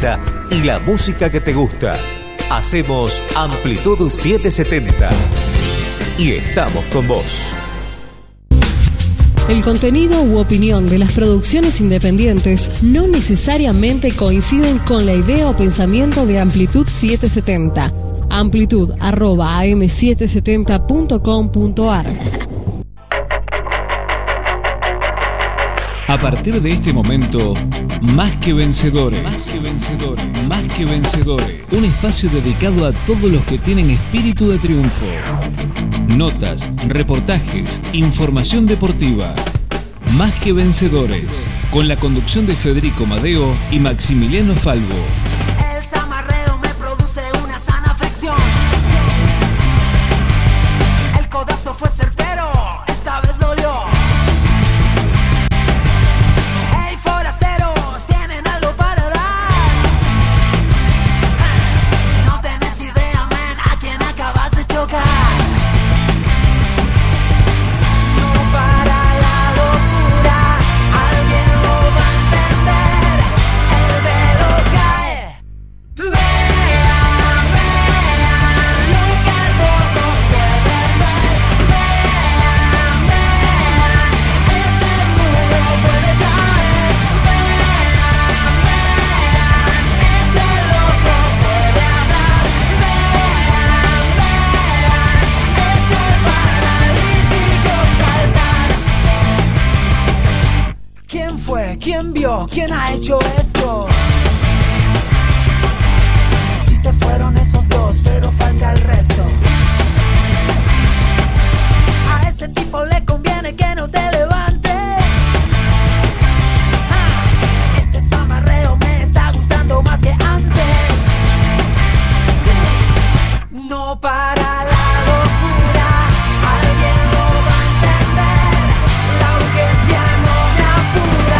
interesa y la música que te gusta. Hacemos Amplitud 770 y estamos con vos. El contenido u opinión de las producciones independientes no necesariamente coinciden con la idea o pensamiento de Amplitud 770. amplitud@am770.com.ar. A partir de este momento, Más que Vencedores, Más que Vencedores, Más que Vencedores, un espacio dedicado a todos los que tienen espíritu de triunfo. Notas, reportajes, información deportiva. Más que Vencedores, con la conducción de Federico Madeo y Maximiliano Falvo. El zamarreo me produce una sana afección. El codazo fue certero, esta vez dolió. Hey, forasteros, ¿tienen algo para dar? No tenés idea, man, a quién acabas de chocar. ¿Quién vio? ¿Quién ha hecho esto? Y se fueron esos dos, pero falta el resto. A ese tipo le conviene que no te levantes. Este zamarreo me está gustando más que antes. Sí. No para la locura, alguien lo va a entender. La urgencia no me apura.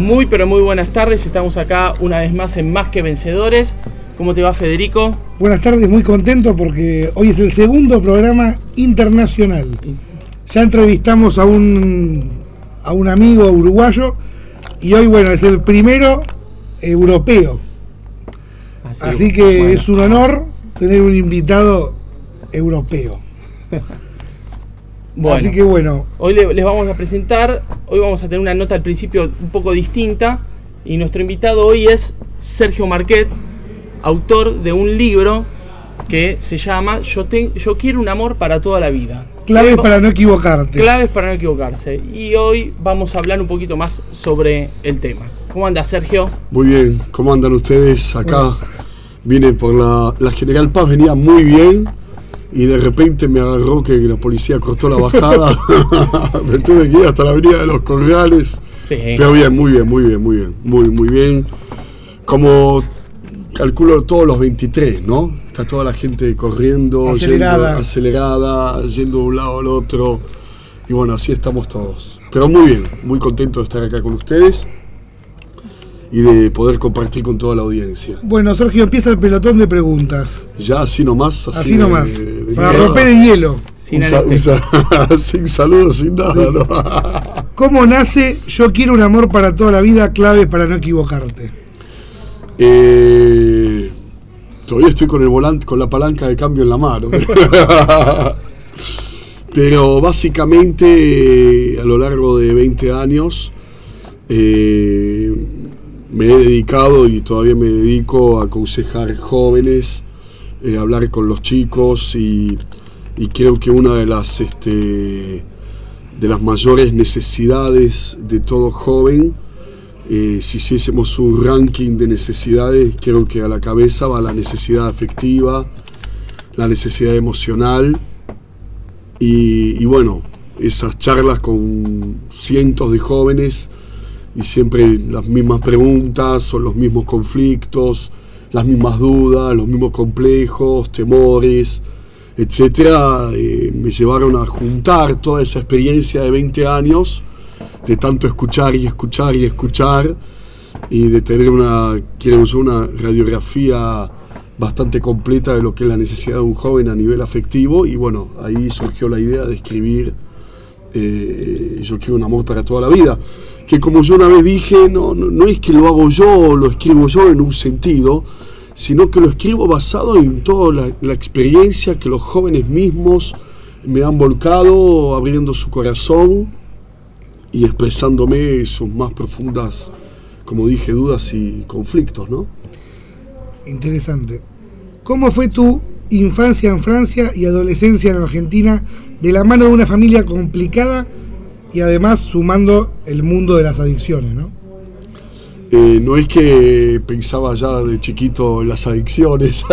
Muy pero muy buenas tardes, estamos acá una vez más en Más que Vencedores. ¿Cómo te va, Federico? Buenas tardes, muy contento porque hoy es el segundo programa internacional. Ya entrevistamos a un amigo uruguayo y hoy, bueno, es el primero europeo. Así que bueno, es un honor tener un invitado europeo. Bueno, así que bueno, hoy les vamos a presentar, hoy vamos a tener una nota al principio un poco distinta y nuestro invitado hoy es Sergio Marquet, autor de un libro que se llama Yo quiero un amor para toda la vida. Claves para no equivocarte. Claves para no equivocarse. Y hoy vamos a hablar un poquito más sobre el tema. ¿Cómo anda, Sergio? Muy bien, ¿cómo andan ustedes? Acá vine por la General Paz, venía muy bien y de repente me agarró que la policía cortó la bajada. Me tuve que ir hasta la avenida de los Corrales. Sí. Pero bien, muy bien. Como calculo todos los 23, ¿no? Está toda la gente corriendo, acelerada, yendo de un lado al otro. Y bueno, así estamos todos. Pero muy bien, muy contento de estar acá con ustedes y de poder compartir con toda la audiencia. Bueno, Sergio, empieza el pelotón de preguntas. Ya, así nomás. Así nomás, para romper el hielo. Sin saludos, sin nada, sí. ¿No? ¿Cómo nace Yo quiero un amor para toda la vida, claves para no equivocarte? Todavía estoy con el volante, con la palanca de cambio en la mano. Pero básicamente a lo largo de 20 años me he dedicado y todavía me dedico a aconsejar jóvenes, hablar con los chicos y creo que una de las mayores necesidades de todo joven, si hiciésemos un ranking de necesidades, creo que a la cabeza va la necesidad afectiva, la necesidad emocional y bueno, esas charlas con cientos de jóvenes y siempre las mismas preguntas, son los mismos conflictos, las mismas dudas, los mismos complejos, temores, etcétera, me llevaron a juntar toda esa experiencia de 20 años de tanto escuchar y de tener una radiografía bastante completa de lo que es la necesidad de un joven a nivel afectivo y bueno, ahí surgió la idea de escribir Yo quiero un amor para toda la vida, que como yo una vez dije, no es que lo hago yo o lo escribo yo en un sentido, sino que lo escribo basado en toda la experiencia que los jóvenes mismos me han volcado, abriendo su corazón y expresándome sus más profundas, como dije, dudas y conflictos, ¿no? Interesante. ¿Cómo fue tu infancia en Francia y adolescencia en Argentina de la mano de una familia complicada y además sumando el mundo de las adicciones, ¿no? No es que pensaba ya de chiquito en las adicciones,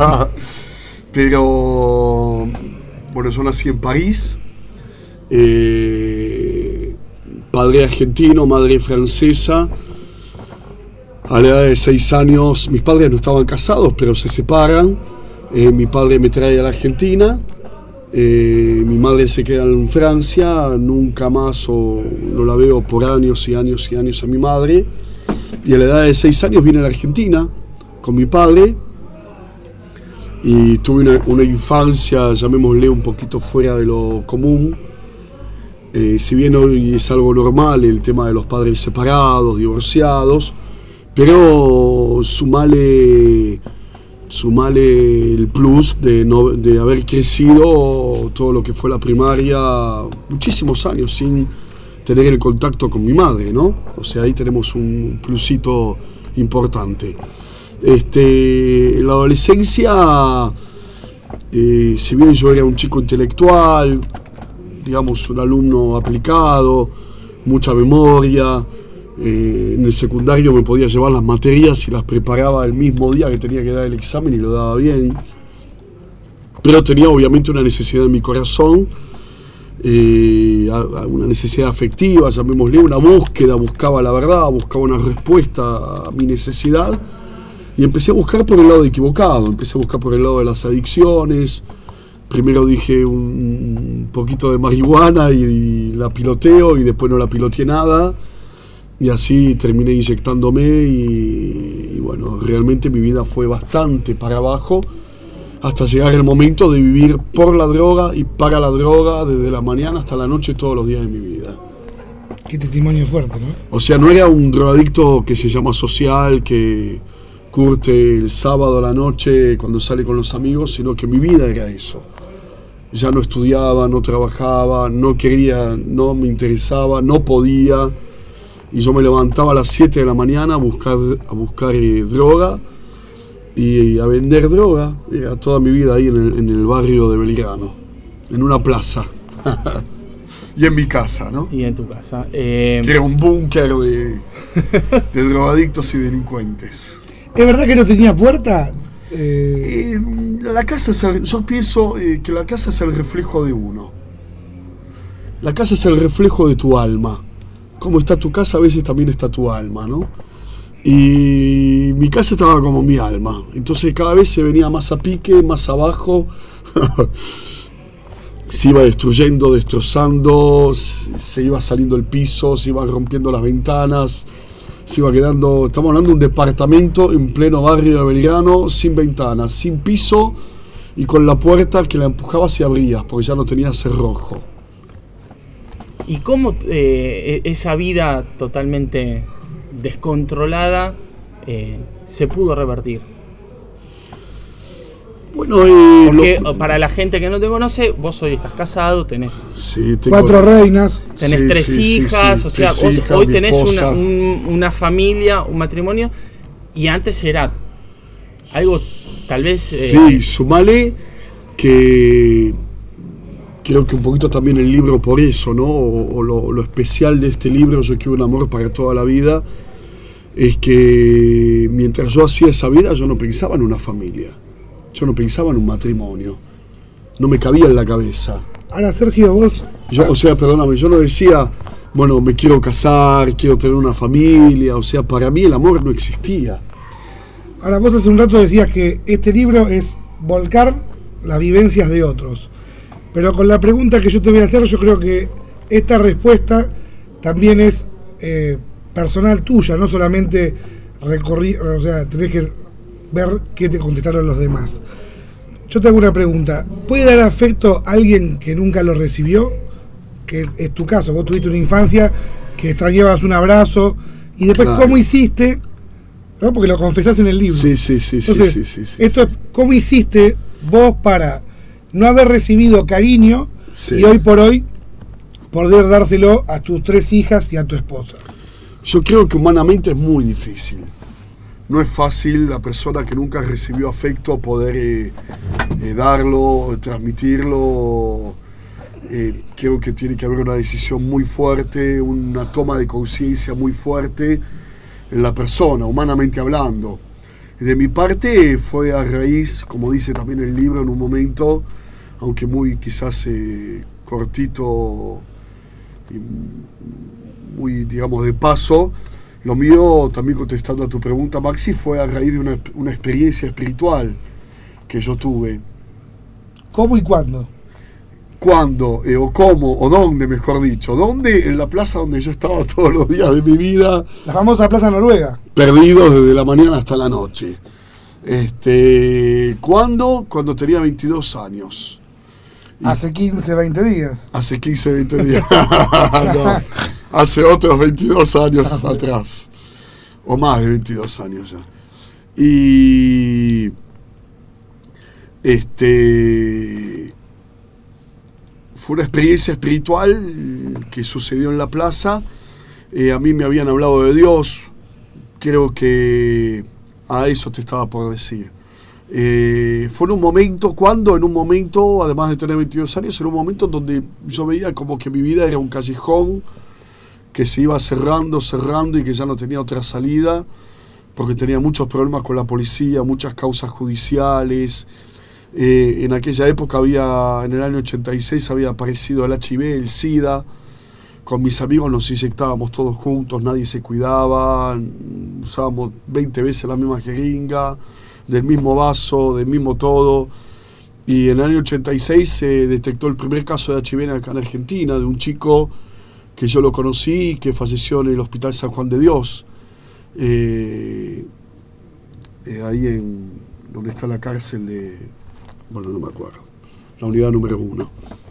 pero bueno, yo nací en París, padre argentino, madre francesa. A la edad de 6 años, mis padres no estaban casados, pero se separan. Mi padre me trae a la Argentina, mi madre se queda en Francia, nunca más no la veo por años y años y años a mi madre. Y a la edad de 6 años vine a la Argentina con mi padre y tuve una infancia, llamémosle, un poquito fuera de lo común. Si bien hoy es algo normal el tema de los padres separados, divorciados, pero sumale el plus de haber crecido todo lo que fue la primaria, muchísimos años sin tener el contacto con mi madre, ¿no? O sea, ahí tenemos un plusito importante. En la adolescencia, si bien yo era un chico intelectual, digamos un alumno aplicado, mucha memoria, en el secundario me podía llevar las materias y las preparaba el mismo día que tenía que dar el examen y lo daba bien, pero tenía obviamente una necesidad en mi corazón, una necesidad afectiva, llamémosle, una búsqueda, buscaba la verdad, buscaba una respuesta a mi necesidad y empecé a buscar por el lado equivocado, empecé a buscar por el lado de las adicciones. Primero dije un poquito de marihuana y la piloteo y después no la piloteé nada. Y así terminé inyectándome y bueno, realmente mi vida fue bastante para abajo hasta llegar el momento de vivir por la droga y para la droga desde la mañana hasta la noche todos los días de mi vida. Qué testimonio fuerte, ¿no? O sea, no era un drogadicto que se llama social, que curte el sábado a la noche cuando sale con los amigos, sino que mi vida era eso. Ya no estudiaba, no trabajaba, no quería, no me interesaba, no podía. Y yo me levantaba a las 7 de la mañana a buscar droga y a vender droga. Era toda mi vida ahí en el barrio de Belgrano, en una plaza. Y en mi casa, ¿no? Y en tu casa. Que era un búnker de drogadictos y delincuentes. ¿Es verdad que no tenía puerta? La casa yo pienso que la casa es el reflejo de uno. La casa es el reflejo de tu alma. Como está tu casa, a veces también está tu alma, ¿no? Y mi casa estaba como mi alma. Entonces cada vez se venía más a pique, más abajo. Se iba destruyendo, destrozando, se iba saliendo el piso, se iban rompiendo las ventanas, se iba quedando... Estamos hablando de un departamento en pleno barrio de Belgrano, sin ventanas, sin piso y con la puerta que la empujabas y abrías, porque ya no tenía cerrojo. ¿Y cómo esa vida totalmente descontrolada se pudo revertir? Bueno, porque para la gente que no te conoce, vos hoy estás casado, tenés sí, 4 reinas, tenés sí, 3 sí, hijas, sí, o sea, tres vos hijas, hoy mi tenés esposa. una familia, un matrimonio, y antes era algo tal vez... sí, sumale que creo que un poquito también el libro por eso, ¿no? O lo especial de este libro, Yo quiero un amor para toda la vida, es que mientras yo hacía esa vida, yo no pensaba en una familia, yo no pensaba en un matrimonio, no me cabía en la cabeza. Ahora, Sergio, vos... O sea, perdóname, yo no decía, bueno, me quiero casar, quiero tener una familia, o sea, para mí el amor no existía. Ahora, vos hace un rato decías que este libro es volcar las vivencias de otros. Pero con la pregunta que yo te voy a hacer, yo creo que esta respuesta también es personal tuya, no solamente o sea, tenés que ver qué te contestaron los demás. Yo te hago una pregunta. ¿Puede dar afecto a alguien que nunca lo recibió? Que es tu caso, vos tuviste una infancia que extrañabas un abrazo y después Claro. ¿Cómo hiciste? ¿No? Porque lo confesás en el libro. Sí. Entonces, sí. esto es ¿cómo hiciste vos para no haber recibido cariño Sí. y hoy por hoy poder dárselo a tus 3 hijas y a tu esposa? Yo creo que humanamente es muy difícil. No es fácil la persona que nunca recibió afecto poder darlo, transmitirlo. Creo que tiene que haber una decisión muy fuerte, una toma de conciencia muy fuerte en la persona, humanamente hablando. De mi parte fue a raíz, como dice también el libro, en un momento, aunque muy quizás cortito y muy, digamos, de paso. Lo mío, también contestando a tu pregunta, Maxi, fue a raíz de una experiencia espiritual que yo tuve. ¿Cómo y cuándo? ¿Cuándo? O cómo, o dónde, mejor dicho. ¿Dónde? En la plaza donde yo estaba todos los días de mi vida. La famosa Plaza Noruega. Perdido desde la mañana hasta la noche. ¿Cuándo? Cuando tenía 22 años. Hace 15, 20 días. Hace 15, 20 días. No, hace otros 22 años atrás. O más de 22 años ya. Y... fue una experiencia espiritual que sucedió en la plaza. A mí me habían hablado de Dios. Creo que a eso te estaba por decir. Fue en un momento, además de tener 22 años, en un momento donde yo veía como que mi vida era un callejón que se iba cerrando y que ya no tenía otra salida, porque tenía muchos problemas con la policía, muchas causas judiciales. En aquella época en el año 86 había aparecido el HIV, el SIDA. Con mis amigos nos inyectábamos todos juntos, nadie se cuidaba, usábamos 20 veces la misma jeringa, del mismo vaso, del mismo todo. Y en el año 86 se detectó el primer caso de HIV acá en Argentina, de un chico que yo lo conocí, que falleció en el Hospital San Juan de Dios, ahí en donde está la cárcel de, bueno, no me acuerdo, la unidad número 1.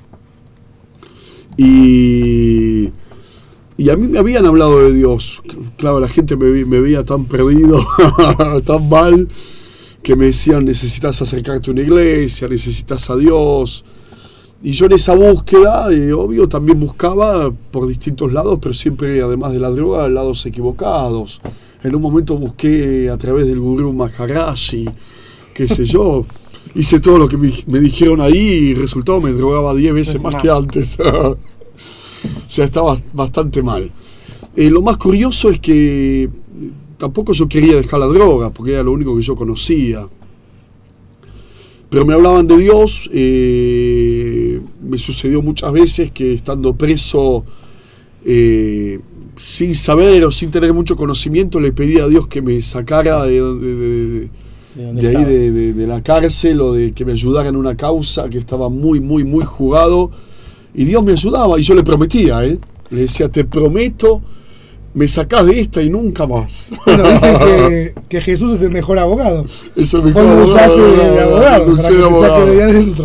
Y a mí me habían hablado de Dios. Claro, la gente me veía tan perdido, tan mal, que me decían, necesitas acercarte a una iglesia, necesitas a Dios. Y yo en esa búsqueda, obvio, también buscaba por distintos lados, pero siempre, además de la droga, lados equivocados. En un momento busqué a través del gurú Maharaji, qué sé yo, hice todo lo que me dijeron ahí y resultó me drogaba 10 veces más que antes. O sea, estaba bastante mal. Lo más curioso es que tampoco yo quería dejar la droga, porque era lo único que yo conocía. Pero me hablaban de Dios. Me sucedió muchas veces que estando preso, sin saber o sin tener mucho conocimiento, le pedía a Dios que me sacara de ahí, de la cárcel, o de que me ayudara en una causa que estaba muy, muy, muy jugado. Y Dios me ayudaba, y yo le prometía, le decía, te prometo, me sacás de esta y nunca más. Bueno, dicen que Jesús es el mejor abogado. Es el mejor abogado. De abogado, para que te saque de ahí adentro.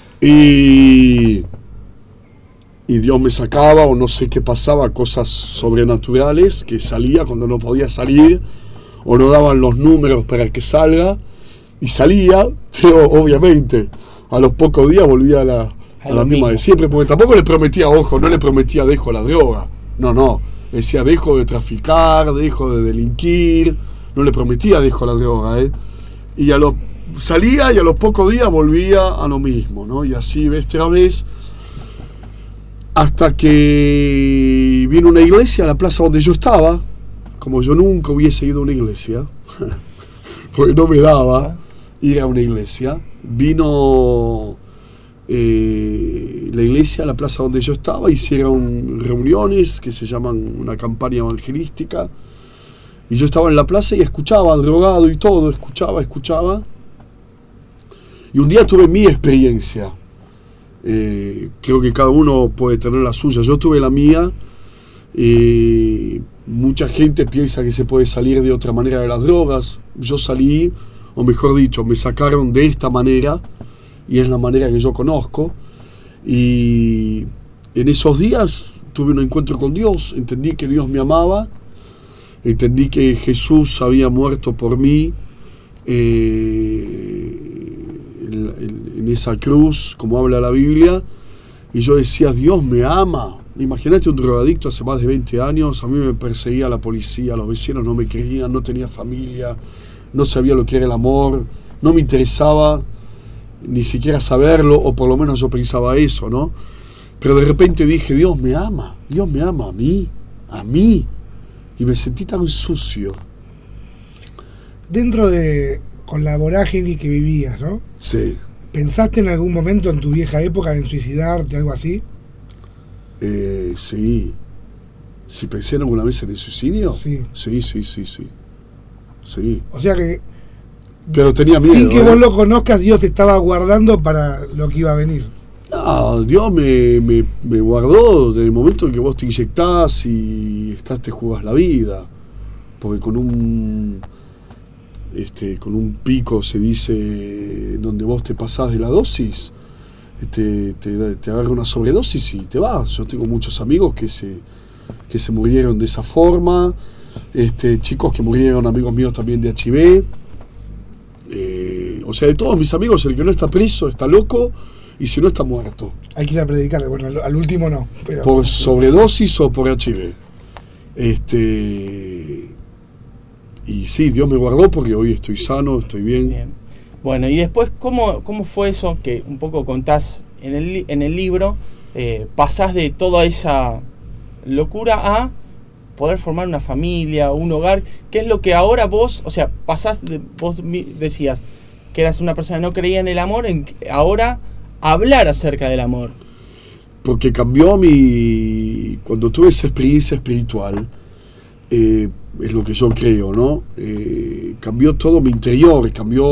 Y Dios me sacaba, o no sé qué pasaba, cosas sobrenaturales, que salía cuando no podía salir, o no daban los números para que salga, y salía, pero obviamente a los pocos días volvía a la misma de siempre, porque tampoco le prometía, ojo, no le prometía dejo la droga, no, decía dejo de traficar, dejo de delinquir, no le prometía dejo la droga, y salía y a los pocos días volvía a lo mismo, ¿no? Y así vez tras vez, hasta que vino una iglesia a la plaza donde yo estaba, como yo nunca hubiese ido a una iglesia, porque no me daba ir a una iglesia, vino la iglesia a la plaza donde yo estaba, hicieron reuniones que se llaman una campaña evangelística, y yo estaba en la plaza y escuchaba, drogado y todo, escuchaba, y un día tuve mi experiencia. Creo que cada uno puede tener la suya. Yo tuve la mía. Mucha gente piensa que se puede salir de otra manera de las drogas. Yo salí, o mejor dicho, me sacaron de esta manera, y es la manera que yo conozco. Y en esos días tuve un encuentro con Dios. Entendí que Dios me amaba, entendí que Jesús había muerto por mí en esa cruz, como habla la Biblia, y yo decía, Dios me ama. Imagínate un drogadicto hace más de 20 años, a mí me perseguía la policía, los vecinos no me creían, no tenía familia, no sabía lo que era el amor, no me interesaba ni siquiera saberlo, o por lo menos yo pensaba eso, ¿no? Pero de repente dije, Dios me ama a mí, y me sentí tan sucio. Dentro con la vorágine que vivías, ¿no? Sí. ¿Pensaste en algún momento en tu vieja época en suicidarte, algo así? Sí. ¿Si pensé alguna vez en el suicidio? Sí. Sí. O sea que... Pero tenía miedo. Sin que vos lo conozcas, Dios te estaba guardando para lo que iba a venir. No, Dios me guardó desde el momento en que vos te inyectás y te jugás la vida. Porque con un pico, se dice, donde vos te pasás de la dosis, te agarra una sobredosis y te vas. Yo tengo muchos amigos que se murieron de esa forma, chicos que murieron, amigos míos también de HIV. O sea, de todos mis amigos, el que no está preso está loco, y si no está muerto. Hay que ir a predicarle, bueno, al último no. Pero... por sobredosis o por HIV. Y sí, Dios me guardó porque hoy estoy sano, estoy bien. Bueno, y después, ¿cómo fue eso que un poco contás en el libro? Pasás de toda esa locura a poder formar una familia, un hogar. ¿Qué es lo que ahora vos, o sea, vos decías que eras una persona que no creía en el amor, ahora hablar acerca del amor? Porque cambió cuando tuve esa experiencia espiritual, es lo que yo creo, ¿no? Cambió todo mi interior,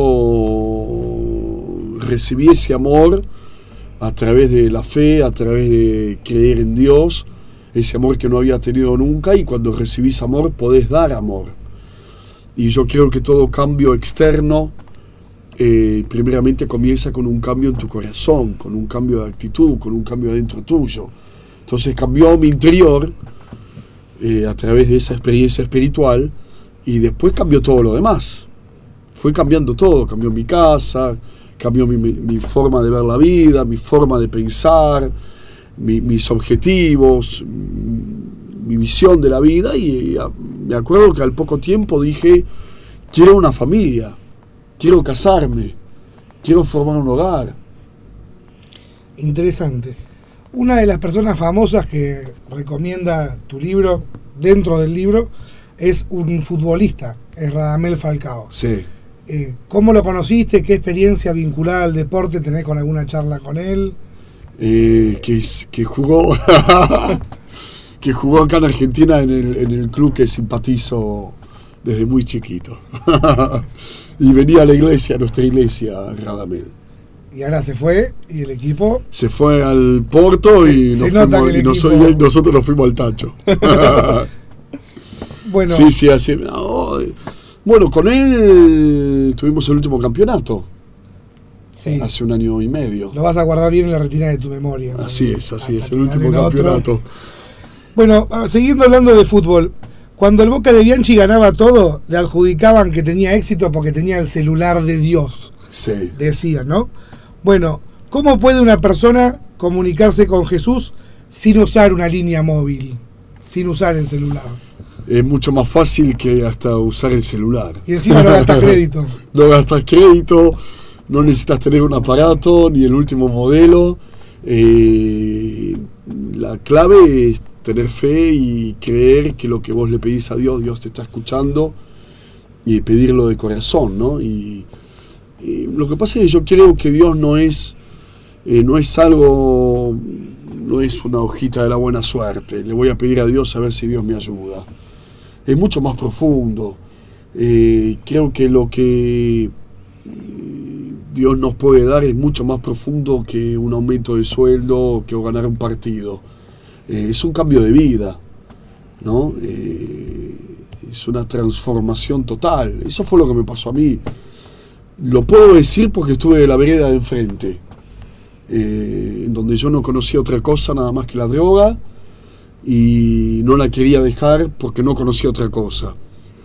recibí ese amor a través de la fe, a través de creer en Dios, ese amor que no había tenido nunca, y cuando recibís amor podés dar amor. Y yo creo que todo cambio externo primeramente comienza con un cambio en tu corazón, con un cambio de actitud, con un cambio dentro tuyo. Entonces cambió mi interior a través de esa experiencia espiritual, y después cambió todo lo demás. Fue cambiando todo, cambió mi casa, cambió mi forma de ver la vida, mi forma de pensar, mis objetivos, mi visión de la vida, y me acuerdo que al poco tiempo dije, quiero una familia, quiero casarme, quiero formar un hogar. Interesante. Una de las personas famosas que recomienda tu libro, dentro del libro, es un futbolista, es Radamel Falcao. Sí. ¿Cómo lo conociste? ¿Qué experiencia vinculada al deporte tenés con alguna charla con él? Que jugó que jugó acá en Argentina en el club que simpatizo desde muy chiquito. Y venía a la iglesia, a nuestra iglesia, Radamel. Y ahora se fue, y el equipo se fue al Porto, y nosotros nos fuimos al tacho. Bueno, sí, así. No, bueno, con él tuvimos el último campeonato. Sí. Hace 1 año y medio. Lo vas a guardar bien en la retina de tu memoria. Así es, el último campeonato. Bueno, siguiendo hablando de fútbol, cuando el Boca de Bianchi ganaba todo, le adjudicaban que tenía éxito porque tenía el celular de Dios. Sí. Decían, ¿no? Bueno, ¿cómo puede una persona comunicarse con Jesús sin usar una línea móvil, sin usar el celular? Es mucho más fácil que hasta usar el celular. Y encima no gastas crédito. No gastas crédito, no necesitas tener un aparato, ni el último modelo. La clave es tener fe y creer que lo que vos le pedís a Dios, Dios te está escuchando, y pedirlo de corazón, ¿no? Y lo que pasa es que yo creo que Dios no es algo, no es una hojita de la buena suerte. Le voy a pedir a Dios a ver si Dios me ayuda. Es mucho más profundo. Creo que lo que Dios nos puede dar es mucho más profundo que un aumento de sueldo, que ganar un partido. Es un cambio de vida, ¿no? Es una transformación total. Eso fue lo que me pasó a mí. Lo puedo decir porque estuve en la vereda de enfrente, en donde yo no conocía otra cosa nada más que la droga, y no la quería dejar porque no conocía otra cosa.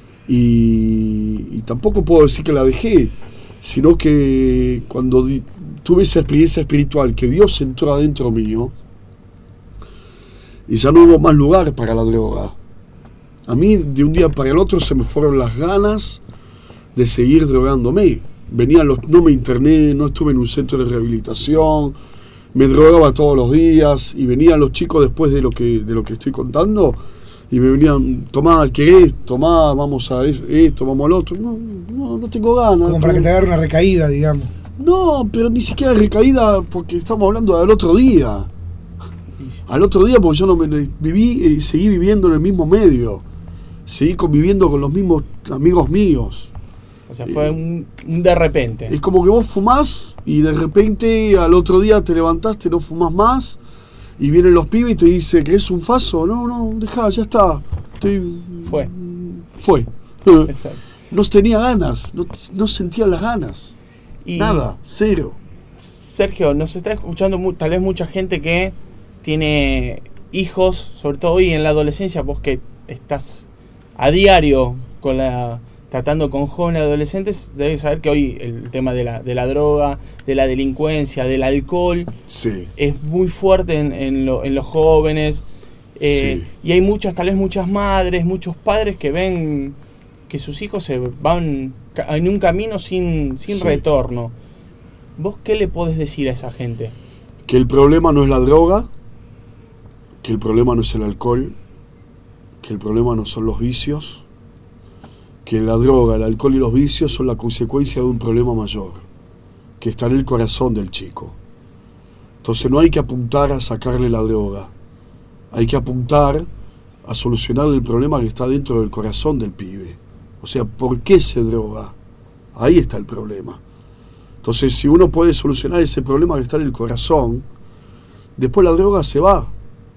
Y tampoco puedo decir que la dejé, sino que cuando tuve esa experiencia espiritual, que Dios entró adentro mío, y ya no hubo más lugar para la droga. A mí, de un día para el otro, se me fueron las ganas de seguir drogándome. No me interné, no estuve en un centro de rehabilitación, me drogaba todos los días, y venían los chicos después de lo que estoy contando, y me venían, tomá, ¿querés? Tomá, vamos a esto, vamos al otro. No tengo ganas. Como para que te agarre una recaída, digamos. No, pero ni siquiera recaída, porque estamos hablando del otro día. Al otro día, porque yo no seguí viviendo en el mismo medio, seguí conviviendo con los mismos amigos míos. O sea, fue un de repente. Es como que vos fumás y de repente al otro día te levantaste, no fumás más, y vienen los pibes y te dicen, ¿querés un faso? No, dejá, ya está. Fue. No tenía ganas, no sentía las ganas. Nada, cero. Sergio, nos está escuchando tal vez mucha gente que tiene hijos, sobre todo hoy en la adolescencia, vos que estás a diario tratando con jóvenes adolescentes, debes saber que hoy el tema de la droga, de la delincuencia, del alcohol, sí, es muy fuerte en los jóvenes. Sí. Y hay tal vez muchas madres, muchos padres que ven que sus hijos se van en un camino sin sí, retorno. ¿Vos qué le podés decir a esa gente? Que el problema no es la droga, que el problema no es el alcohol, que el problema no son los vicios, que la droga, el alcohol y los vicios son la consecuencia de un problema mayor, que está en el corazón del chico. Entonces no hay que apuntar a sacarle la droga, hay que apuntar a solucionar el problema que está dentro del corazón del pibe. O sea, ¿por qué se droga? Ahí está el problema. Entonces, si uno puede solucionar ese problema que está en el corazón, después la droga se va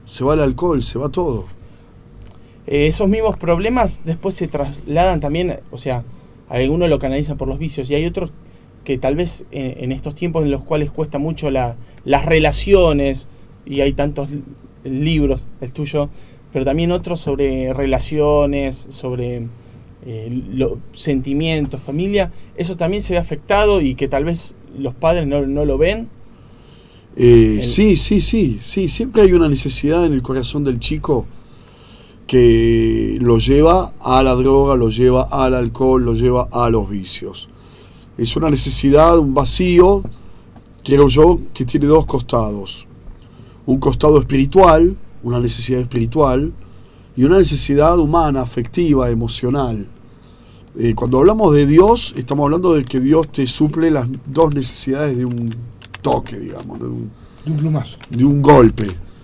se va el alcohol, se va todo. Esos mismos problemas después se trasladan también, o sea, algunos lo canalizan por los vicios y hay otros que tal vez en estos tiempos en los cuales cuesta mucho las relaciones, y hay tantos libros, el tuyo, pero también otros sobre relaciones, sobre sentimientos, familia, eso también se ve afectado y que tal vez los padres no lo ven. Sí, siempre hay una necesidad en el corazón del chico que lo lleva a la droga, lo lleva al alcohol, lo lleva a los vicios. Es una necesidad, un vacío, creo yo, que tiene dos costados. Un costado espiritual, una necesidad espiritual, y una necesidad humana, afectiva, emocional. Cuando hablamos de Dios, estamos hablando de que Dios te suple las dos necesidades de un toque, digamos, de un plumazo, de un golpe.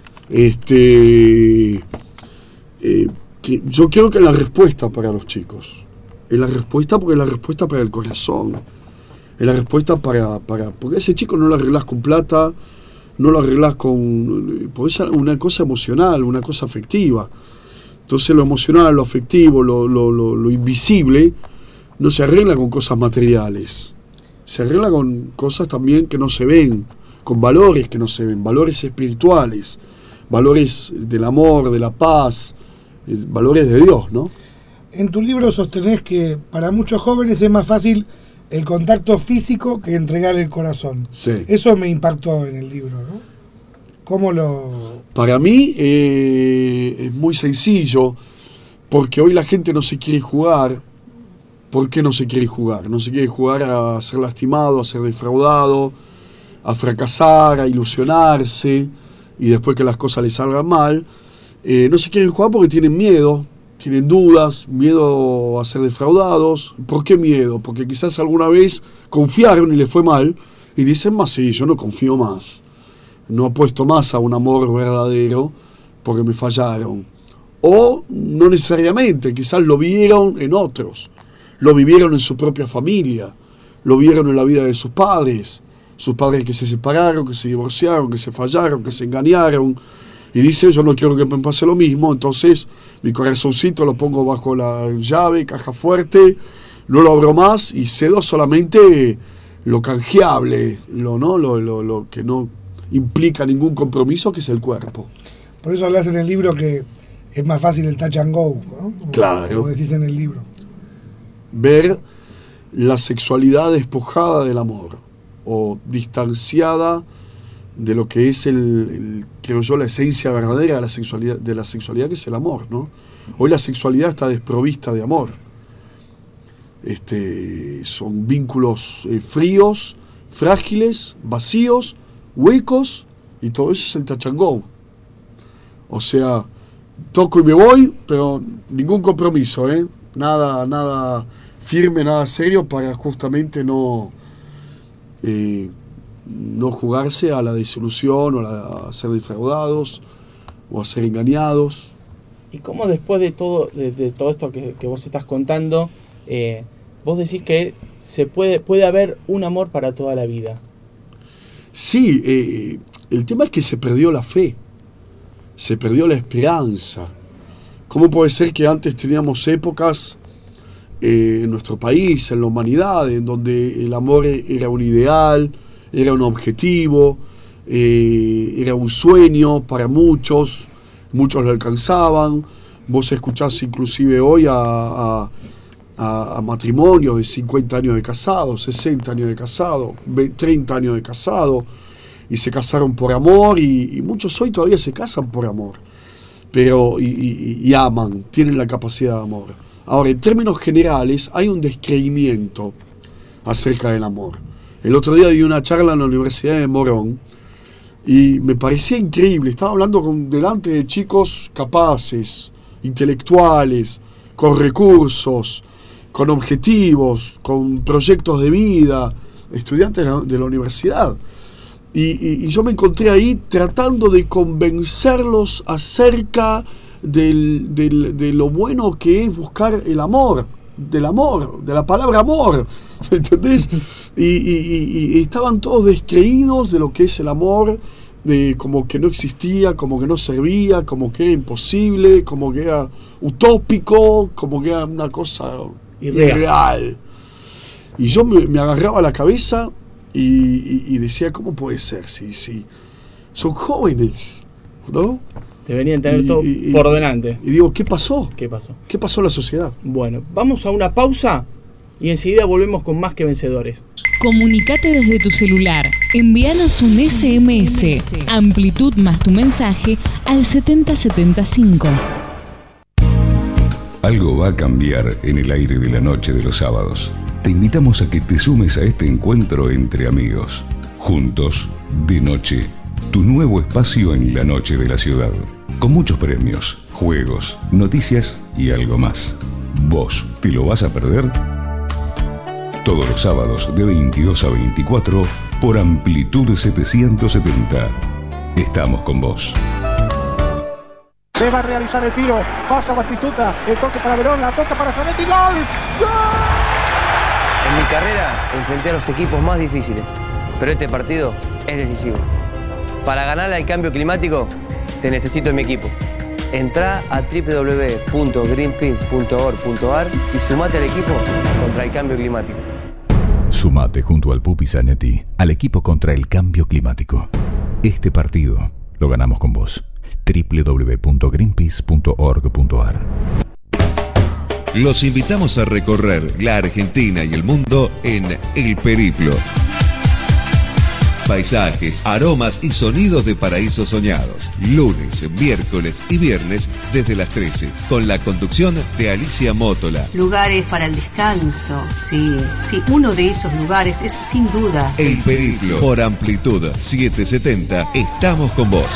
Que yo creo que es la respuesta para los chicos. Es la respuesta porque es la respuesta para el corazón. Es la respuesta porque ese chico no lo arreglás con plata, no lo arreglás porque es una cosa emocional, una cosa afectiva. Entonces lo emocional, lo afectivo, lo invisible, no se arregla con cosas materiales. Se arregla con cosas también que no se ven, con valores que no se ven, valores espirituales, valores del amor, de la paz, valores de Dios, ¿no? En tu libro sostenés que para muchos jóvenes es más fácil el contacto físico que entregar el corazón. Sí. Eso me impactó en el libro, ¿no? ¿Cómo lo...? Para mí es muy sencillo, porque hoy la gente no se quiere jugar. ¿Por qué no se quiere jugar? No se quiere jugar a ser lastimado, a ser defraudado, a fracasar, a ilusionarse, y después que las cosas les salgan mal. No se quieren jugar porque tienen miedo, tienen dudas, miedo a ser defraudados. ¿Por qué miedo? Porque quizás alguna vez confiaron y les fue mal, y dicen, más sí, yo no confío más. No apuesto más a un amor verdadero porque me fallaron. O no necesariamente, quizás lo vieron en otros, lo vivieron en su propia familia, lo vieron en la vida de sus padres que se separaron, que se divorciaron, que se fallaron, que se engañaron, y dice, yo no quiero que me pase lo mismo, entonces mi corazoncito lo pongo bajo la llave, caja fuerte, no lo abro más y cedo solamente lo canjeable, lo que no implica ningún compromiso, que es el cuerpo. Por eso hablas en el libro que es más fácil el touch and go, ¿no? Claro. Como decís en el libro. Ver la sexualidad despojada del amor, o distanciada de lo que es creo yo, la esencia verdadera de la sexualidad, que es el amor, ¿no? Hoy la sexualidad está desprovista de amor. Son vínculos fríos, frágiles, vacíos, huecos, y todo eso es el touch and go. O sea, toco y me voy, pero ningún compromiso, nada firme, nada serio, para justamente no jugarse a la desilusión, o a ser defraudados, o a ser engañados. ¿Y cómo después de todo esto que vos estás contando, vos decís que puede haber un amor para toda la vida? Sí, el tema es que se perdió la fe, se perdió la esperanza. ¿Cómo puede ser que antes teníamos épocas en nuestro país, en la humanidad, en donde el amor era un ideal, era un objetivo, era un sueño para muchos lo alcanzaban? Vos escuchás inclusive hoy a matrimonios de 50 años de casado, 60 años de casado, 30 años de casado, y se casaron por amor, y muchos hoy todavía se casan por amor, pero y aman, tienen la capacidad de amor. Ahora, en términos generales, hay un descreimiento acerca del amor. El otro día di una charla en la Universidad de Morón y me parecía increíble. Estaba hablando delante de chicos capaces, intelectuales, con recursos, con objetivos, con proyectos de vida, estudiantes de la universidad. Y yo me encontré ahí tratando de convencerlos acerca de lo bueno que es buscar el amor, de la palabra amor, ¿me entendés? Y estaban todos descreídos de lo que es el amor, de como que no existía, como que no servía, como que era imposible, como que era utópico, como que era una cosa irreal. Y yo me agarraba la cabeza y decía, ¿cómo puede ser? Si son jóvenes, ¿no? Deberían tener todo por delante. Y digo, ¿qué pasó? ¿Qué pasó? ¿Qué pasó en la sociedad? Bueno, vamos a una pausa y enseguida volvemos con Más que Vencedores. Comunicate desde tu celular. Envíanos un SMS. Amplitud más tu mensaje al 7075. Algo va a cambiar en el aire de la noche de los sábados. Te invitamos a que te sumes a este encuentro entre amigos. Juntos, de noche. Tu nuevo espacio en la noche de la ciudad. Con muchos premios, juegos, noticias y algo más. ¿Vos te lo vas a perder? Todos los sábados de 22 a 24 por Amplitud 770. Estamos con vos. Se va a realizar el tiro, pasa Batistuta, el toque para Verón, la toca para Zanetti, ¡gol! ¡Gol! En mi carrera enfrenté a los equipos más difíciles, pero este partido es decisivo. Para ganarle al cambio climático, te necesito en mi equipo. Entrá a www.greenpeace.org.ar y sumate al equipo contra el cambio climático. Sumate junto al Pupi Zanetti al equipo contra el cambio climático. Este partido lo ganamos con vos. www.greenpeace.org.ar. Los invitamos a recorrer la Argentina y el mundo en El Periplo. Paisajes, aromas y sonidos de paraísos soñados. Lunes, miércoles y viernes desde las 13, con la conducción de Alicia Mótola. Lugares para el descanso, sí, uno de esos lugares es sin duda El Periplo, por Amplitud 770, estamos con vos.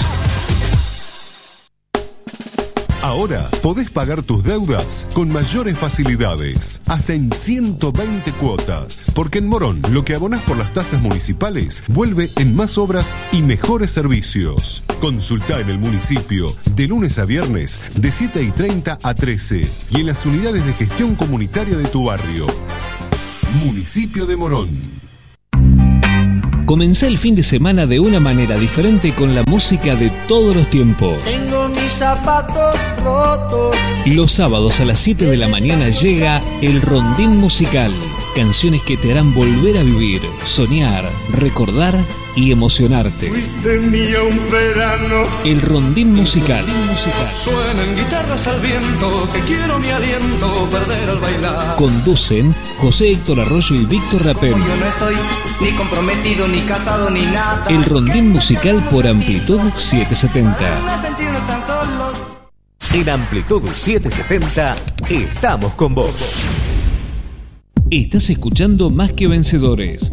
Ahora podés pagar tus deudas con mayores facilidades, hasta en 120 cuotas. Porque en Morón, lo que abonás por las tasas municipales vuelve en más obras y mejores servicios. Consultá en el municipio de lunes a viernes de 7:30 a 13 y en las unidades de gestión comunitaria de tu barrio. Municipio de Morón. Comencé el fin de semana de una manera diferente con la música de todos los tiempos. Tengo mis zapatos rotos. Los sábados a las 7 de la mañana llega el Rondín Musical. Canciones que te harán volver a vivir, soñar, recordar y emocionarte. Fuiste mía un verano. El Rondín Musical. Suenan guitarras al viento, que quiero mi aliento perder al bailar. Conducen José Héctor Arroyo y Víctor Rapel. Yo no estoy ni comprometido, ni casado, ni nada. El Rondín Musical por Amplitud 770. No sentirnos tan solos. En Amplitud 770 estamos con vos. Estás escuchando Más que Vencedores,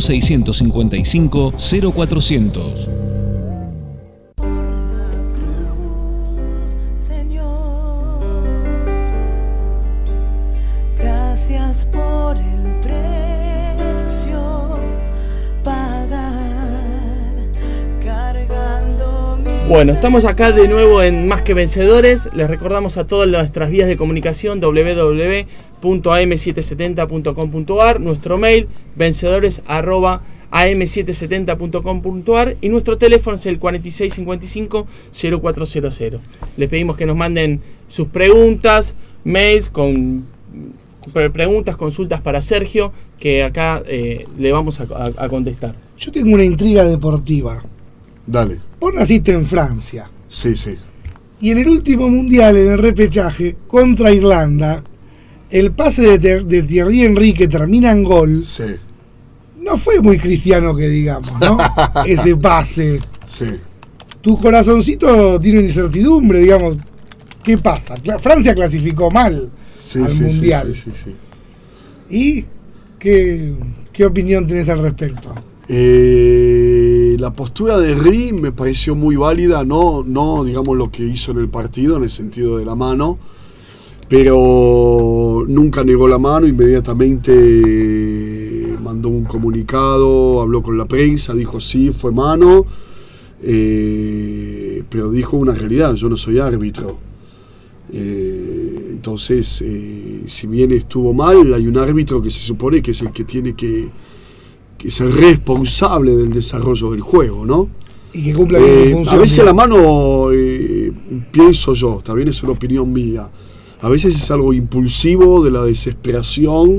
4655-0400. Gracias por el precio pagar, cargando mi... Bueno, estamos acá de nuevo en Más que Vencedores. Les recordamos a todas nuestras vías de comunicación: www.am770.com.ar, nuestro mail vencedores@am770.com.ar y nuestro teléfono es el 4655-0400. Les pedimos que nos manden sus preguntas, mails con preguntas, consultas para Sergio, que acá le vamos a contestar. Yo tengo una intriga deportiva. Dale. Vos naciste en Francia. Sí. Y en el último mundial, en el repechaje contra Irlanda, el pase de Thierry Henry que termina en gol. Sí. No fue muy cristiano que digamos, ¿no? Ese pase. Sí. Tu corazoncito tiene incertidumbre, digamos. ¿Qué pasa? Francia clasificó mal al mundial. Sí. ¿Y qué opinión tenés al respecto? La postura de Henry me pareció muy válida, no digamos lo que hizo en el partido, en el sentido de la mano, pero nunca negó la mano, inmediatamente mandó un comunicado, habló con la prensa, dijo sí, fue mano, pero dijo una realidad: yo no soy árbitro. Entonces, si bien estuvo mal, hay un árbitro que se supone que es el que tiene que es el responsable del desarrollo del juego, ¿no? Y que cumpla bien su función. A veces la mano, pienso yo, también es una opinión mía, a veces es algo impulsivo de la desesperación,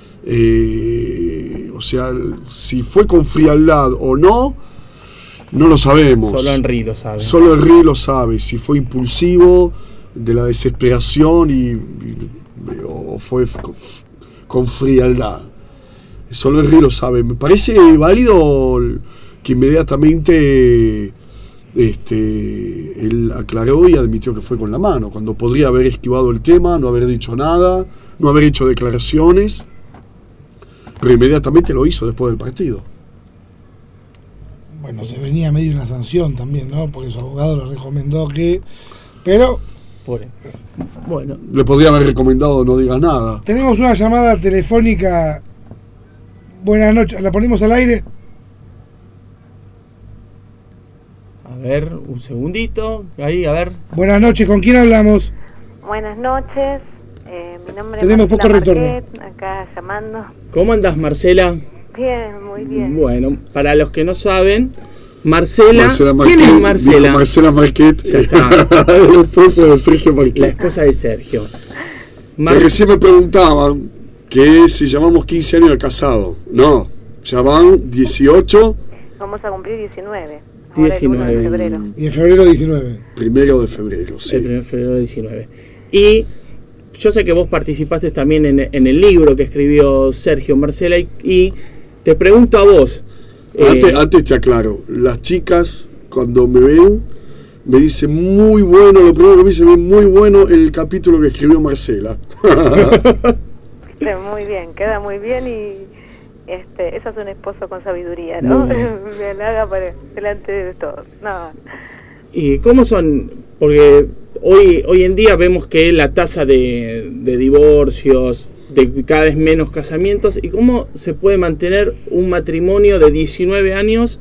o sea, si fue con frialdad o no lo sabemos. Solo Henry lo sabe. Solo Henry lo sabe, si fue impulsivo de la desesperación o fue con frialdad. Solo Henry lo sabe. Me parece válido que inmediatamente él aclaró y admitió que fue con la mano, cuando podría haber esquivado el tema, no haber dicho nada, no haber hecho declaraciones, pero inmediatamente lo hizo después del partido. Bueno, se venía medio una sanción también, ¿no? Porque su abogado le recomendó que... Pero... Bueno. Le podría haber recomendado no digas nada. Tenemos una llamada telefónica. Buenas noches, ¿la ponemos al aire? A ver, un segundito. Ahí, a ver. Buenas noches, ¿con quién hablamos? Buenas noches, mi nombre Tenemos es Marcela poco retorno. Marquet, acá llamando. ¿Cómo andás, Marcela? Bien, muy bien. Bueno, para los que no saben, Marcela Marquet, ¿quién es Marcela? Dijo Marcela Marquet, la esposa de Sergio Marquet. La esposa de Sergio. Que recién me preguntaban que si llamamos 15 años de casado. No, ya van 18. Vamos a cumplir 19. 19. De febrero. Y en febrero 19. Primero de febrero, sí. El 1 de febrero 19. Y yo sé que vos participaste también en el libro que escribió Sergio, Marcela, y te pregunto a vos. Antes te aclaro, las chicas cuando me ven me dicen muy bueno, lo primero que me dicen es muy bueno el capítulo que escribió Marcela. Muy bien, queda muy bien y eso es un esposo con sabiduría, ¿no? Me halaga delante de todos. No. ¿Y cómo son? Porque hoy en día vemos que la tasa de divorcios, de cada vez menos casamientos, ¿y cómo se puede mantener un matrimonio de 19 años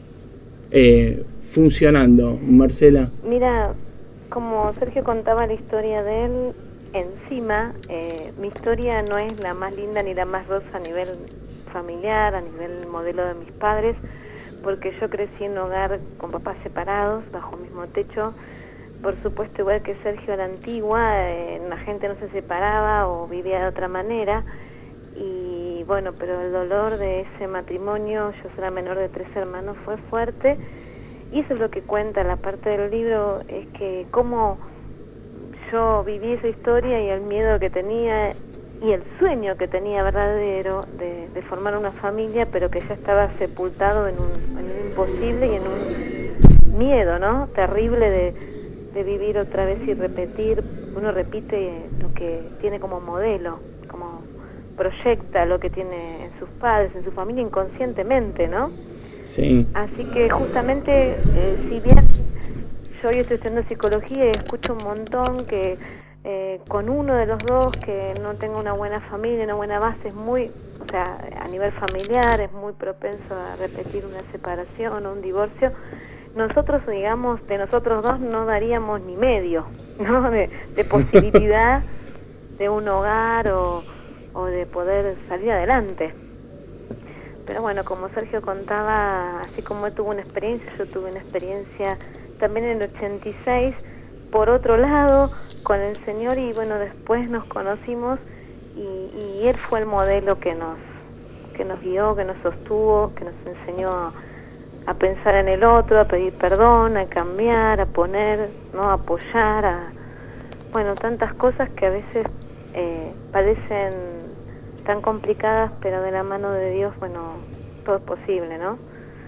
funcionando, Marcela? Mira, como Sergio contaba la historia de él, encima mi historia no es la más linda ni la más rosa a nivel familiar, a nivel modelo de mis padres, porque yo crecí en un hogar con papás separados, bajo el mismo techo. Por supuesto, igual que Sergio a la antigua, la gente no se separaba o vivía de otra manera. Y bueno, pero el dolor de ese matrimonio, yo soy la menor de 3 hermanos, fue fuerte. Y eso es lo que cuenta la parte del libro, es que cómo yo viví esa historia y el miedo que tenía y el sueño que tenía verdadero de formar una familia, pero que ya estaba sepultado en un imposible y en un miedo, ¿no? Terrible de vivir otra vez y repetir. Uno repite lo que tiene como modelo, como proyecta lo que tiene en sus padres, en su familia, inconscientemente, ¿no? Sí. Así que justamente, si bien yo hoy estoy estudiando psicología y escucho un montón que con uno de los dos que no tenga una buena familia, una buena base, es muy, o sea, a nivel familiar es muy propenso a repetir una separación o un divorcio. Nosotros, digamos, de nosotros dos no daríamos ni medio, ¿no? De posibilidad de un hogar o de poder salir adelante. Pero bueno, como Sergio contaba, así como él tuvo una experiencia, yo tuve una experiencia también en el 86, por otro lado, con el Señor, y bueno, después nos conocimos y él fue el modelo que nos guió, que nos sostuvo, que nos enseñó a pensar en el otro, a pedir perdón, a cambiar, a poner, ¿no? A apoyar, bueno, tantas cosas que a veces parecen tan complicadas, pero de la mano de Dios, bueno, todo es posible, ¿no?